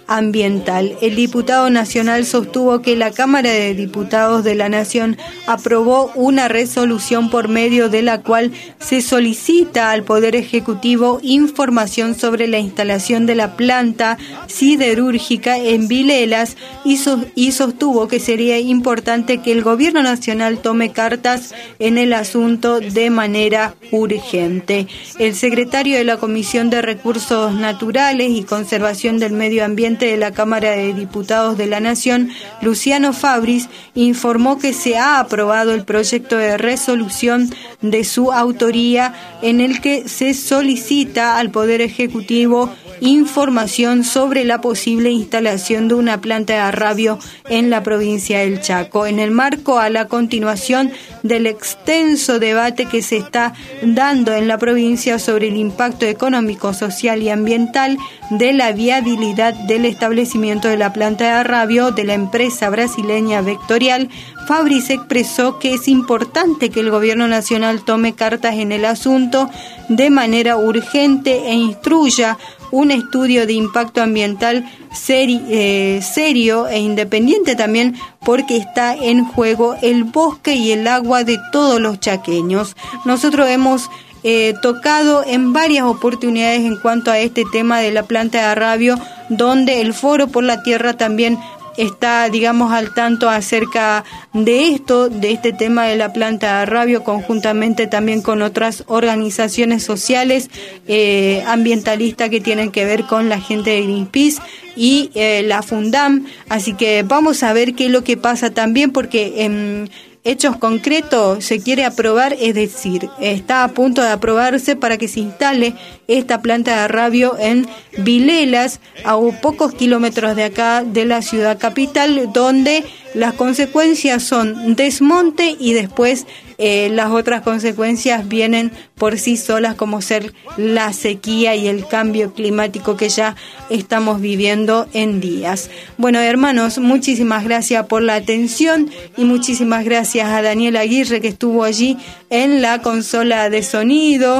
ambiental. El diputado nacional sostuvo que la Cámara de Diputados de la Nación aprobó una resolución por medio de la cual se solicita al Poder Ejecutivo información sobre la instalación de la planta siderúrgica en Vilelas y, so- y sostuvo que sería importante que el Gobierno Nacional tome cartas en el asunto de manera urgente. El secretario de la Comisión de Recursos Naturales y Conservación del Medio Ambiente de la Cámara de Diputados de la Nación, Luciano Fabris, informó que se ha aprobado el proyecto de resolución de su autoría en el que se solicita al Poder Ejecutivo información sobre la posible instalación de una planta de arrabio en la provincia del Chaco, en el marco a la continuación del extenso debate que se está dando en la provincia sobre el impacto económico, social y ambiental de la viabilidad del establecimiento de la planta de arrabio de la empresa brasileña Vectorial. Fabris expresó que es importante que el Gobierno Nacional tome cartas en el asunto de manera urgente e instruya un estudio de impacto ambiental seri- eh, serio e independiente también, porque está en juego el bosque y el agua de todos los chaqueños. Nosotros hemos eh, tocado en varias oportunidades en cuanto a este tema de la planta de arrabio, donde el Foro por la Tierra también está, digamos, al tanto acerca de esto, de este tema de la planta de arrabio, conjuntamente también con otras organizaciones sociales eh, ambientalistas que tienen que ver con la gente de Greenpeace y eh, la Fundam. Así que vamos a ver qué es lo que pasa también, porque en hechos concretos se quiere aprobar, es decir, está a punto de aprobarse para que se instale esta planta de arrabio en Vilelas, a pocos kilómetros de acá de la ciudad capital, donde las consecuencias son desmonte y después eh, las otras consecuencias vienen por sí solas, como ser la sequía y el cambio climático que ya estamos viviendo en días. Bueno, hermanos, muchísimas gracias por la atención y muchísimas gracias a Daniel Aguirre, que estuvo allí en la consola de sonido,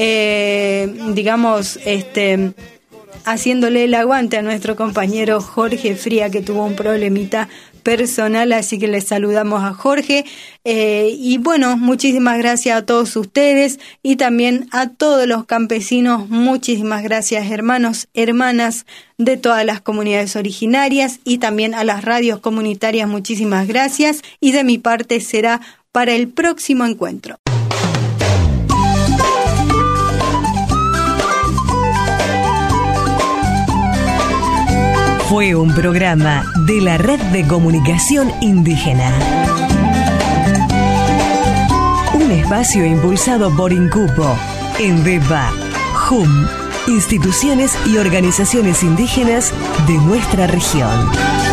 eh, digamos, este... haciéndole el aguante a nuestro compañero Jorge Fría, que tuvo un problemita personal, así que les saludamos a Jorge. Eh, y bueno, muchísimas gracias a todos ustedes y también a todos los campesinos. Muchísimas gracias, hermanos, hermanas de todas las comunidades originarias, y también a las radios comunitarias. Muchísimas gracias, y de mi parte será para el próximo encuentro. Fue un programa de la Red de Comunicación Indígena. Un espacio impulsado por INCUPO, ENDEVA, J U M, instituciones y organizaciones indígenas de nuestra región.